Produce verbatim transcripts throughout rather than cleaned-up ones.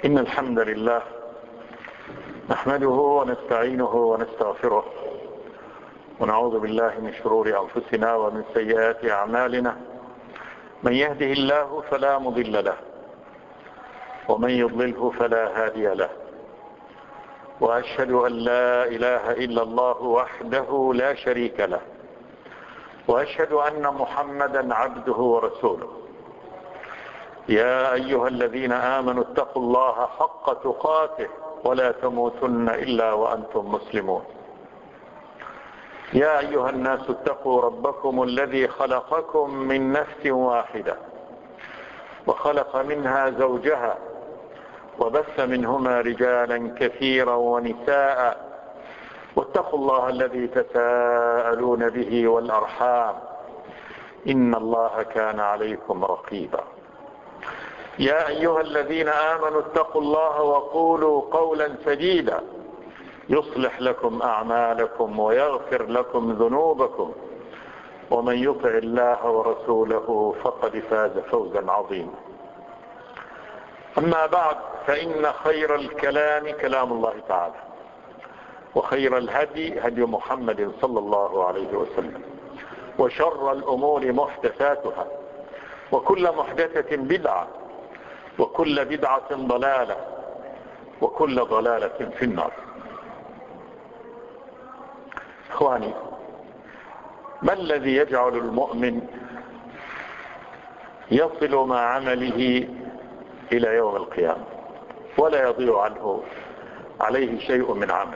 إن الحمد لله نحمده ونستعينه ونستغفره ونعوذ بالله من شرور أنفسنا ومن سيئات أعمالنا. من يهده الله فلا مضل له ومن يضلله فلا هادي له، وأشهد أن لا إله إلا الله وحده لا شريك له، وأشهد أن محمدا عبده ورسوله. يا أيها الذين آمنوا اتقوا الله حق تقاته ولا تموتن إلا وأنتم مسلمون. يا أيها الناس اتقوا ربكم الذي خلقكم من نفس واحدة وخلق منها زوجها وبث منهما رجالا كثيرا ونساء، واتقوا الله الذي تساءلون به والأرحام إن الله كان عليكم رقيبا. يا أيها الذين آمنوا اتقوا الله وقولوا قولا سديدا يصلح لكم أعمالكم ويغفر لكم ذنوبكم، ومن يطع الله ورسوله فقد فاز فوزا عظيما. أما بعد، فإن خير الكلام كلام الله تعالى، وخير الهدي هدي محمد صلى الله عليه وسلم، وشر الأمور محدثاتها، وكل محدثة بدعة، وكل بدعة ضلالة، وكل ضلالة في النار. إخواني، ما الذي يجعل المؤمن يصل مع عمله إلى يوم القيامة ولا يضيع عنه عليه شيء من عمل؟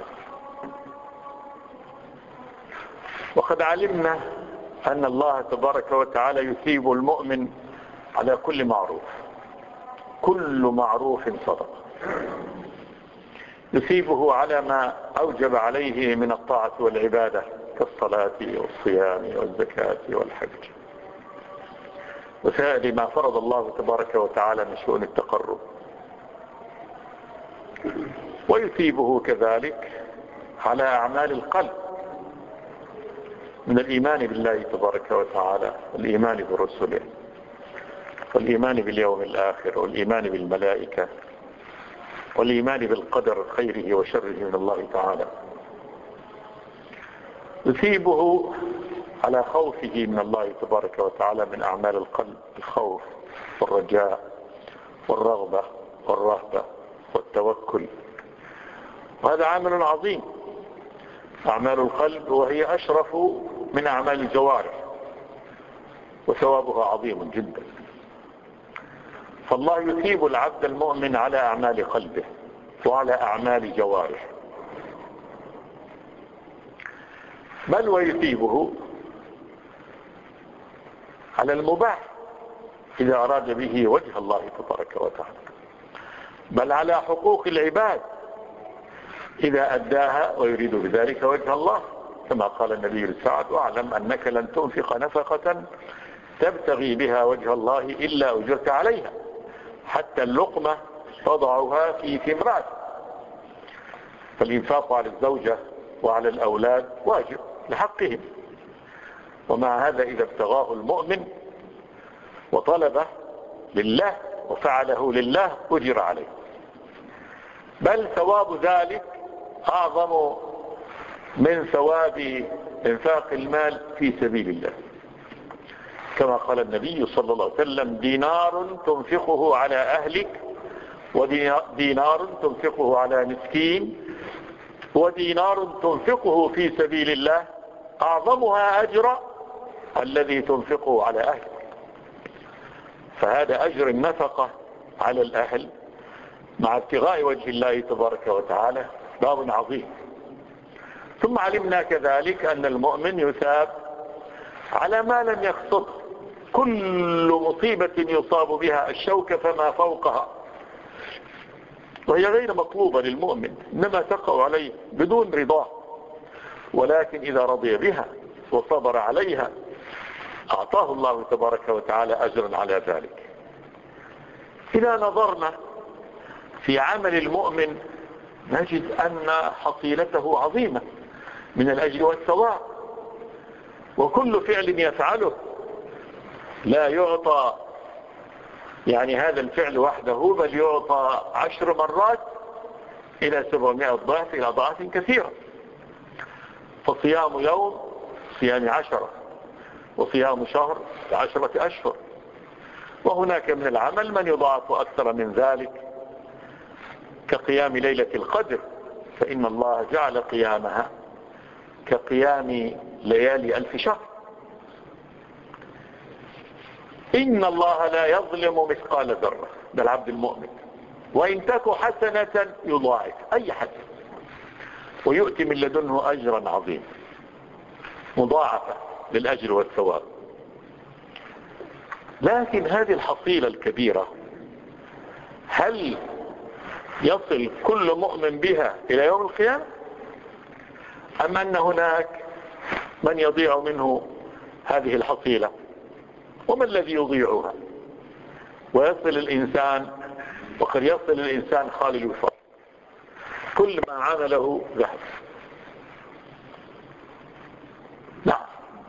وقد علمنا أن الله تبارك وتعالى يثيب المؤمن على كل معروف، كل معروف صدق، يثيبه على ما أوجب عليه من الطاعة والعبادة كالصلاة والصيام والزكاة والحج وسائر ما فرض الله تبارك وتعالى من شؤون التقرب، ويثيبه كذلك على أعمال القلب من الإيمان بالله تبارك وتعالى، والإيمان برسله، والإيمان باليوم الآخر، والإيمان بالملائكة، والإيمان بالقدر خيره وشره من الله تعالى. يثيبه على خوفه من الله تبارك وتعالى من أعمال القلب، الخوف والرجاء والرغبة والرهبة والتوكل، وهذا عامل عظيم. أعمال القلب وهي أشرف من أعمال الجوارح، وثوابها عظيم جدا. فالله يثيب العبد المؤمن على أعمال قلبه وعلى أعمال جوارحه، بل ويثيبه على المباح إذا أراد به وجه الله تبارك وتعالى، بل على حقوق العباد إذا أداها ويريد بذلك وجه الله، كما قال النبي لسعد: واعلم أنك لن تنفق نفقة تبتغي بها وجه الله إلا أجرت عليها، حتى اللقمة تضعها في ثمرات. فالإنفاق على الزوجة وعلى الأولاد واجب لحقهم، ومع هذا إذا ابتغاه المؤمن وطلبه لله وفعله لله أجر عليه، بل ثواب ذلك أعظم من ثواب إنفاق المال في سبيل الله، كما قال النبي صلى الله عليه وسلم: دينار تنفقه على أهلك، ودينار تنفقه على مسكين، ودينار تنفقه في سبيل الله أعظمها أجرا الذي تنفقه على أهلك. فهذا أجر النفقة على الأهل مع ابتغاء وجه الله تبارك وتعالى باب عظيم. ثم علمنا كذلك أن المؤمن يثاب على ما لم يقصده، كل مصيبة يصاب بها الشوكة فما فوقها، وهي غير مطلوبة للمؤمن، إنما تقع عليه بدون رضاه، ولكن إذا رضي بها وصبر عليها أعطاه الله تبارك وتعالى أجرا على ذلك. إذا نظرنا في عمل المؤمن نجد أن حصيلته عظيمة من الأجر والثواب، وكل فعل يفعله لا يعطى يعني هذا الفعل وحده بل يعطى عشر مرات إلى سبعمائة ضعف إلى أضعاف كثيرة. فصيام يوم صيام عشرة، وصيام شهر عشرة أشهر. وهناك من العمل من يضاعف أكثر من ذلك كقيام ليلة القدر، فإن الله جعل قيامها كقيام ليالي ألف شهر. إن الله لا يظلم مثقال ذرة، ده العبد المؤمن، وإن تك حسنة يضاعف أي حسنة ويؤتي من لدنه أجرا عظيما، مضاعفة للأجر والثواب. لكن هذه الحصيلة الكبيرة هل يصل كل مؤمن بها إلى يوم القيامة، أم أن هناك من يضيع منه هذه الحصيلة؟ وما الذي يضيعها ويصل الإنسان، وقد يصل الإنسان خالي الوفاق، كل ما عمله ذهب؟ نعم،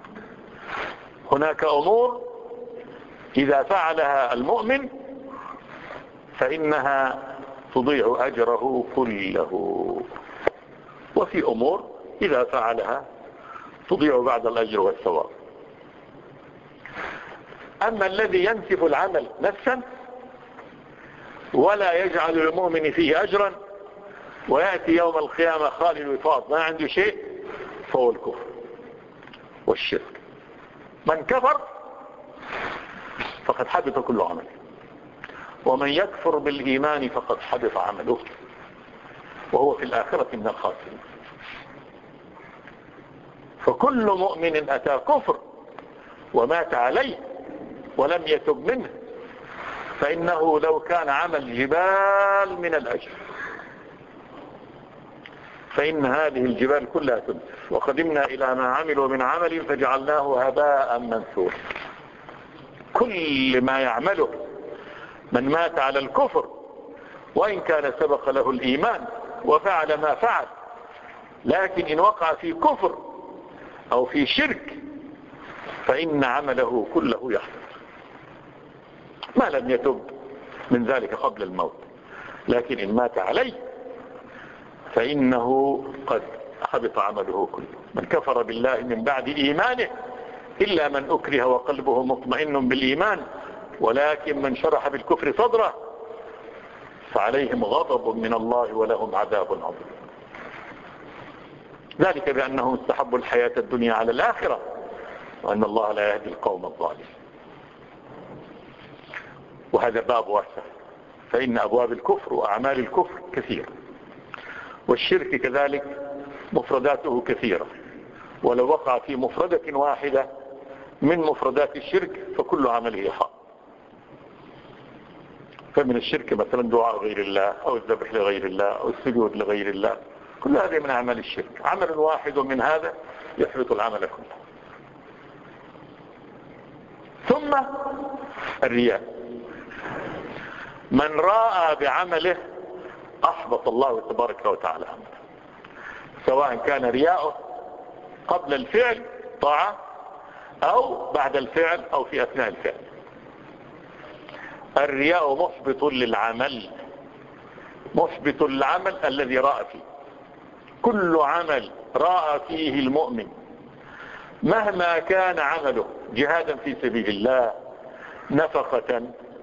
هناك أمور إذا فعلها المؤمن فإنها تضيع أجره كله، وفي أمور إذا فعلها تضيع بعد الأجر والثواب. أما الذي ينسف العمل نفسا ولا يجعل للمؤمن فيه أجرا ويأتي يوم القيامة خالي الوفاق ما عنده شيء، فهو الكفر والشرك. من كفر فقد حبط كل عمله، ومن يكفر بالإيمان فقد حبط عمله وهو في الآخرة من الخاسرين. فكل مؤمن أتى كفر ومات عليه ولم يتب منه فإنه لو كان عمل جبال من الأجر فإن هذه الجبال كلها تنسف. وقدمنا إلى ما عملوا من عمل فجعلناه هباء منثورا. كل ما يعمله من مات على الكفر وإن كان سبق له الإيمان وفعل ما فعل، لكن إن وقع في كفر أو في شرك فإن عمله كله يحبط ما لم يتب من ذلك قبل الموت. لكن إن مات عليه فإنه قد حبط عمله كله. من كفر بالله من بعد إيمانه إلا من أكره وقلبه مطمئن بالإيمان ولكن من شرح بالكفر صدره فعليهم غضب من الله ولهم عذاب عظيم. ذلك بأنهم استحبوا الحياة الدنيا على الآخرة وأن الله لا يهدي القوم الظالمين. وهذا باب واسع، فإن أبواب الكفر وأعمال الكفر كثيرة، والشرك كذلك مفرداته كثيرة، ولو وقع في مفردة واحدة من مفردات الشرك فكل عمله حق. فمن الشرك مثلا دعاء غير الله أو الذبح لغير الله أو السجود لغير الله، كل هذه من أعمال الشرك. عمل واحد من هذا يحبط العمل كله. ثم الرياء، من راى بعمله أحبط الله تبارك وتعالى عمله، سواء كان رياؤه قبل الفعل طاعة أو بعد الفعل أو في أثناء الفعل. الرياء محبط للعمل، محبط للعمل الذي رأى فيه. كل عمل رأى فيه المؤمن مهما كان عمله، جهادا في سبيل الله، نفقة،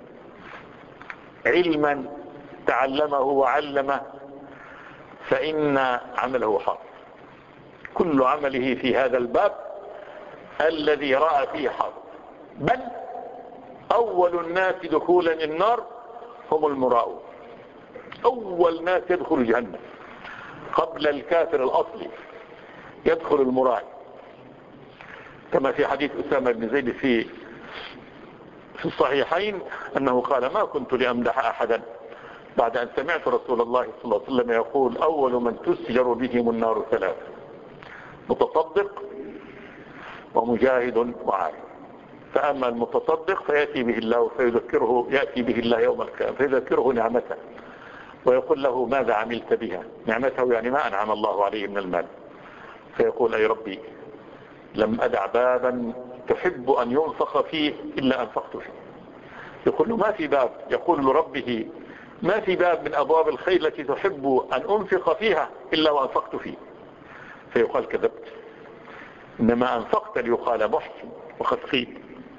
علما تعلمه وعلمه، فإن عمله حاضر. كل عمله في هذا الباب الذي رأى فيه حاضر. بل أول الناس دخولا النار هم المراؤون. أول ناس يدخل جهنم قبل الكافر الأصلي يدخل المرائي، كما في حديث أسامة بن زيد في في الصحيحين أنه قال: ما كنت لأمدح أحدا بعد أن سمعت رسول الله صلى الله عليه وسلم يقول: أول من تسجر بهم النار ثلاث: متصدق ومجاهد وعالم. فأما المتصدق فيأتي به الله فيذكره، يأتي به الله يوم القيامة فيذكره نعمته ويقول له: ماذا عملت بها؟ نعمته يعني ما أنعم الله عليه من المال، فيقول: أي ربي، لم أدع بابا تحب أن ينفق فيه إلا أنفقت فيه، يقول له ما في باب، يقول لربه ما في باب من أبواب الخير التي تحب أن أنفق فيها إلا وأنفقت فيه، فيقال كذبت، إنما أنفقت ليقال محسن وقد قيل.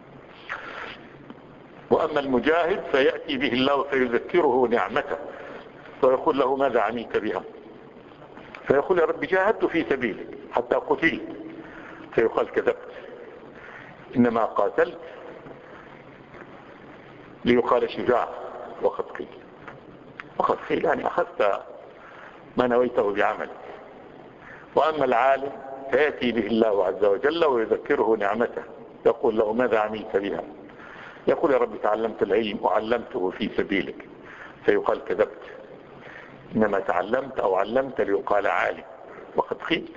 وأما المجاهد فيأتي به الله فيذكره نعمته ويقول له ماذا عملت بها، فيقول يا رب جاهدت في سبيلك حتى قتلت، فيقال كذبت، إنما قاتلت ليقال شجاع وقد قيل. وقد قيل يعني أخذت ما نويته بعمل. وأما العالم فيأتي به الله عز وجل ويذكره نعمته، يقول له ماذا عملت بها، يقول يا رب تعلمت العلم وعلمته في سبيلك، فيقال كذبت، إنما تعلمت أو علمت ليقال عالم وقد قيل.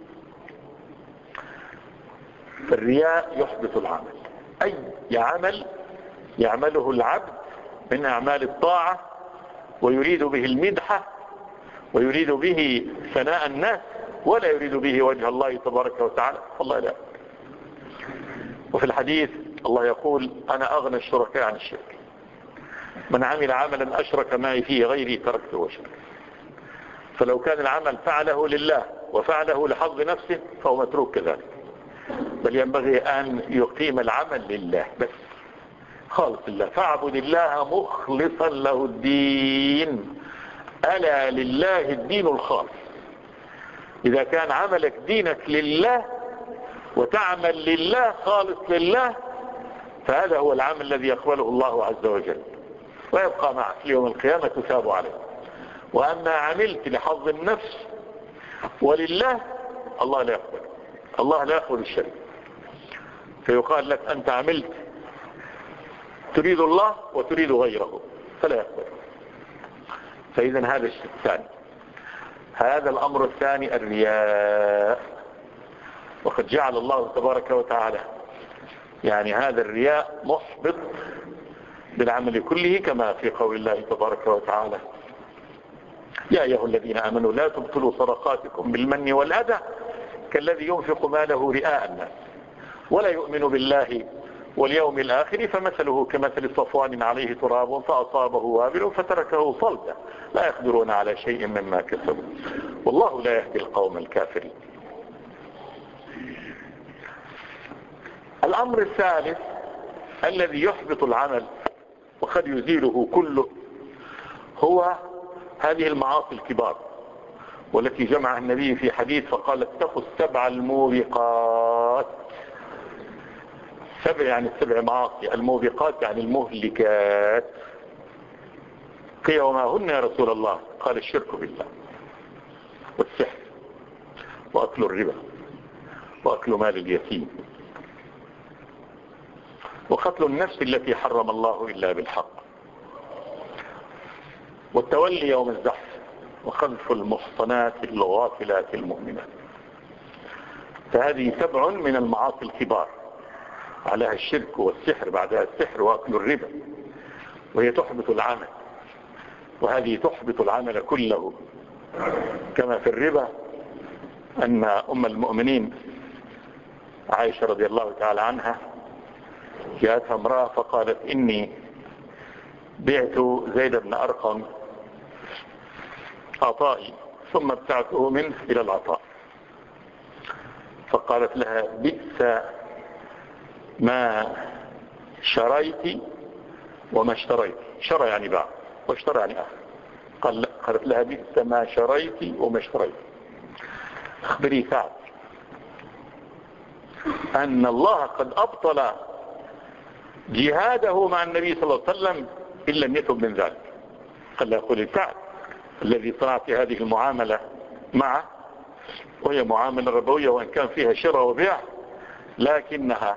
فالرياء يحبط العمل، أي عمل يعمله العبد من أعمال الطاعة ويريد به المدحة ويريد به ثناء الناس ولا يريد به وجه الله تبارك وتعالى، الله لا. وفي الحديث الله يقول أنا أغنى الشركاء عن الشرك، من عمل عملا أشرك معي فيه غيري تركته وشركه. فلو كان العمل فعله لله وفعله لحظ نفسه فهو متروك كذلك، بل ينبغي أن يقيم العمل لله بس خالص لله، فاعبد الله مخلصا له الدين، ألا لله الدين الخالص. إذا كان عملك دينك لله وتعمل لله خالص لله فهذا هو العمل الذي يقبله الله عز وجل ويبقى معك يوم القيامة تثاب عليه. وأما عملت لحظ النفس ولله الله لا يقبل، الله لا يقبل الشرك، فيقال لك أنت عملت تريد الله وتريد غيره فلا يقبل. فإذا هذا الشيء الثاني. هذا الأمر الثاني الرياء، وقد جعل الله تبارك وتعالى يعني هذا الرياء محبط بالعمل كله، كما في قول الله تبارك وتعالى يا أيها الذين آمنوا لا تبطلوا صدقاتكم بالمن والأذى كالذي ينفق ماله رئاء الناس ولا يؤمن بالله واليوم الآخر فمثله كمثل صفوان عليه تراب فأصابه وابل فتركه صلدا لا يقدرون على شيء مما كسبوا والله لا يهدي القوم الكافرين. الأمر الثالث الذي يحبط العمل وقد يزيله كله هو هذه المعاصي الكبار والتي جمع النبي في حديث فقال اتقوا السبع الموبقات. سبع يعني السبع معاصي، الموبقات يعني المهلكات. قيل وما هن يا رسول الله؟ قال الشرك بالله والسحر وأكل الربا وأكل مال اليتيم وقتل النفس التي حرم الله إلا بالحق والتولي يوم الزحف وقذف المحصنات الغافلات المؤمنات. فهذه سبع من المعاصي الكبار، عليها الشرك والسحر، بعدها السحر وأكل الربا، وهي تحبط العمل، وهذه تحبط العمل كله. كما في الربا أن أم المؤمنين عائشة رضي الله تعالى عنها جاءتها امرأة فقالت إني بعت زيد بن أرقم عطائي ثم ابتعته منه إلى العطاء، فقالت لها بئس ما شريت وما اشتريت. شرى يعني باع واشترى يعني أخذ. قال قالت لها بئس ما شريت وما اشتريت. اخبري سعد أن الله قد أبطل جهاده مع النبي صلى الله عليه وسلم إن لم يتب من ذلك. قال لها قولي سعد الذي صنعت هذه المعاملة معه، وهي معاملة ربوية وإن كان فيها شراء وبيع، لكنها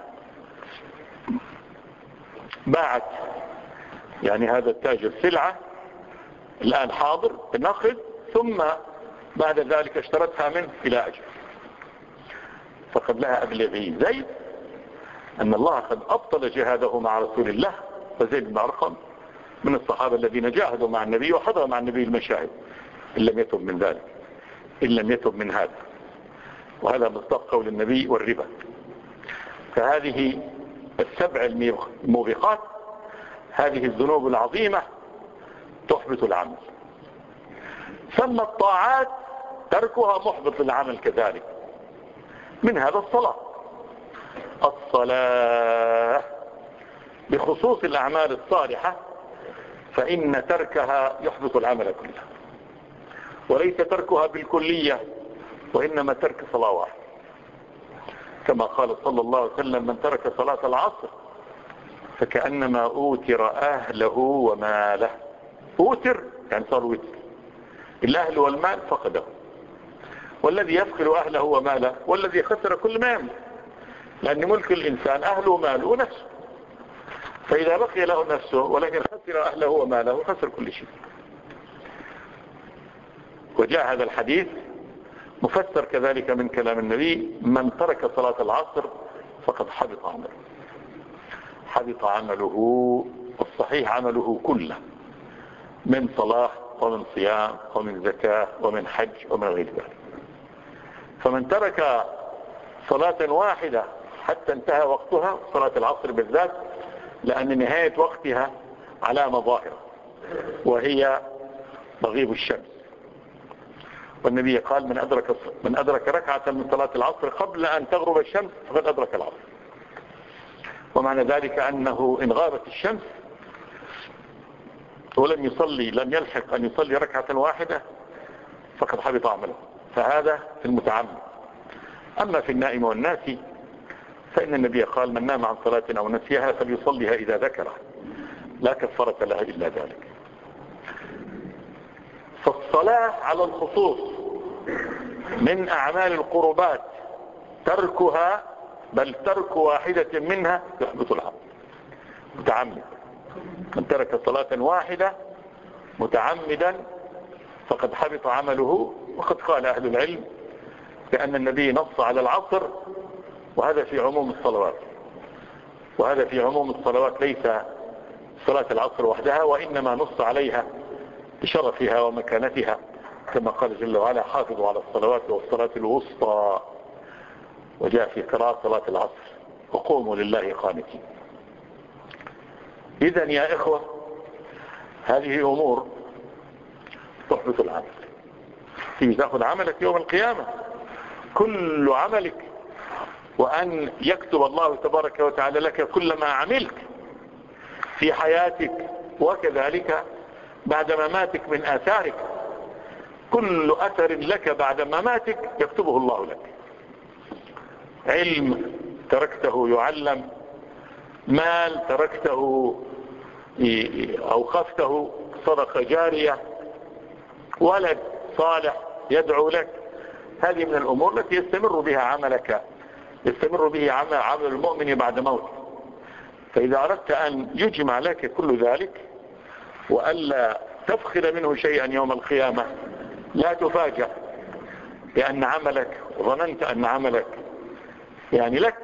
باعت يعني هذا التاجر سلعة الآن حاضر بنقد ثم بعد ذلك اشترتها منه إلى أجل. فقد لها أبلغي زيد أن الله قد أبطل جهاده مع رسول الله، فزيد بن أرقم من الصحابة الذين جاهدوا مع النبي وحضروا مع النبي المشاهد إن لم يتب من ذلك، إن لم يتب من هذا. وهذا مصداق قول النبي والربا. فهذه السبع الموبقات هذه الذنوب العظيمة تحبط العمل. ثم الطاعات تركها محبط للعمل كذلك، من هذا الصلاة. الصلاة بخصوص الأعمال الصالحة فإن تركها يحبط العمل كله، وليس تركها بالكلية، وإنما ترك صلاة واحدة، كما قال صلى الله عليه وسلم: من ترك صلاة العصر فكأنما أوتر أهله وماله. أوتر يعني صار وتر، الأهل والمال فقده، والذي يفقد أهله وماله والذي خسر كل ما يملك، لأن ملك الإنسان أهله وماله ونفسه، فإذا بقي له نفسه ولكن خسر أهله وماله خسر كل شيء. وجاء هذا الحديث مفسر كذلك من كلام النبي: من ترك صلاة العصر فقد حبط عمله. حبط عمله، والصحيح عمله كله، من صلاة ومن صيام ومن زكاة ومن حج ومن غير ذلك. فمن ترك صلاة واحدة حتى انتهى وقتها، صلاة العصر بالذات، لأن نهاية وقتها علامة ظاهرة وهي مغيب الشمس، والنبي قال: من أدرك من أدرك ركعة من صلاة العصر قبل أن تغرب الشمس فقد أدرك العصر. ومعنى ذلك أنه إن غابت الشمس ولم يصلي، لم يلحق أن يصلي ركعة واحدة، فقد حبط عمله. فهذا في المتعمد. أما في النائم والناسي فإن النبي قال: من نام عن صلاة أو نسيها فليصليها إذا ذكره، لا كفارة لها إلا ذلك. فالصلاة على الخصوص من أعمال القربات تركها، بل ترك واحدة منها يحبط العمل متعمد. من ترك صلاة واحدة متعمدا فقد حبط عمله. وقد قال أهل العلم بأن النبي نص على العصر، وهذا في عموم الصلوات، وهذا في عموم الصلوات، ليس صلاة العصر وحدها، وإنما نص عليها بشرفها ومكانتها، كما قال جل وعلا: حافظوا على الصلوات والصلاة الوسطى. وجاء في قراءة صلاة العصر: وقوموا لله قانتين. إذن يا إخوة، هذه أمور تحبط العمل. تيجي تأخذ عملك يوم القيامة، كل عملك، وأن يكتب الله تبارك وتعالى لك كل ما عملت في حياتك، وكذلك بعد مماتك من آثارك. كل أثر لك بعد مماتك يكتبه الله لك. علم تركته يعلم، مال تركته أوقفته صدقة جارية، ولد صالح يدعو لك، هذه من الأمور التي يستمر بها عملك، يستمر به عمل, عمل المؤمن بعد موته. فإذا أردت أن يجمع لك كل ذلك وألا تفقد منه شيئا يوم القيامة، لا تفاجأ بأن عملك، ظننت أن عملك يعني لك،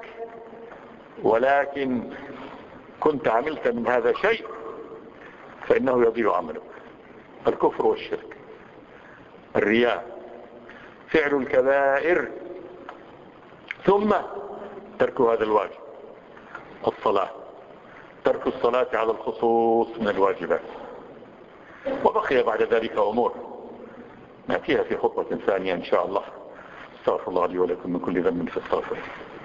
ولكن كنت عملت من هذا شيء، فإنه يضيع عملك. الكفر والشرك، الرياء، فعل الكبائر، ثم ترك هذا الواجب. الصلاة، ترك الصلاة على الخصوص من الواجبات. وبقي بعد ذلك أمور نأتيها في خطبة ثانية إن شاء الله. استغفر الله لي ولكم من كل ذنب فاستغفروه.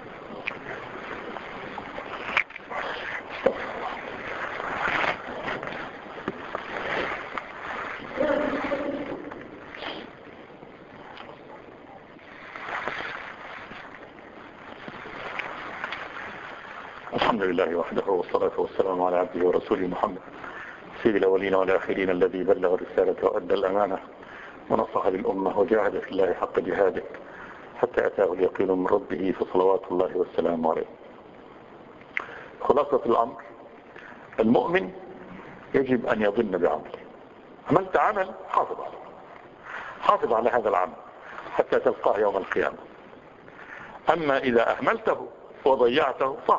الحمد لله وحده، والصلاة والسلام على عبده ورسوله محمد سيد الأولين والآخرين، الذي بلغ الرسالة وأدى الأمانة ونصح للأمة وجاهد في الله حق جهاده حتى أتاه اليقين من ربه، فصلوات الله والسلام عليه. خلاصة الأمر: المؤمن يجب أن يظن بعمله. عملت عمل، حافظ عليه، حافظ على هذا العمل حتى تلقاه يوم القيامة. أما إذا أهملته وضيعته صح،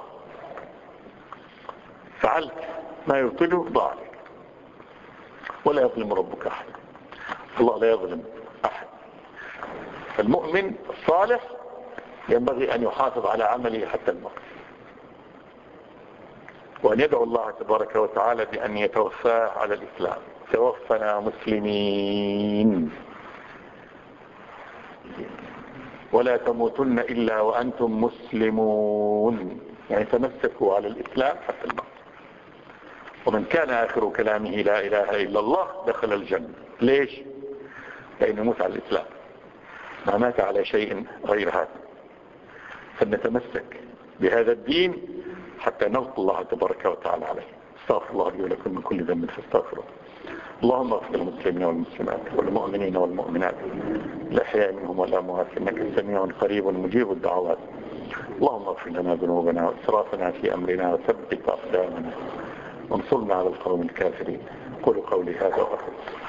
فعلت ما يبطله ضاع عليك. ولا يظلم ربك أحد، الله لا يظلم أحد. المؤمن الصالح ينبغي أن يحافظ على عمله حتى الموت. وأن يدعو الله تبارك وتعالى بأن يتوفاه على الإسلام. توفنا مسلمين ولا تموتن إلا وأنتم مسلمون، يعني تمسكوا على الإسلام حتى الموت. ومن كان آخر كلامه لا إله إلا الله دخل الجنة. ليش؟ لأنه موت على الإسلام، ما مات على شيء غير هذا. فلنتمسك بهذا الدين حتى نلقى الله تبارك وتعالى عليه. استغفر الله لي ولكم من كل ذنب فاستغفروه. اللهم اغفر للمسلمين والمسلمات والمؤمنين والمؤمنات الأحياء منهم والأموات إنك سميع قريب مجيب الدعوات. اللهم اغفر لنا ذنوبنا وإسرافنا في أمرنا وثبت أقدامنا وانصرنا على القوم الكافرين. قولوا قولي هذا وأخذ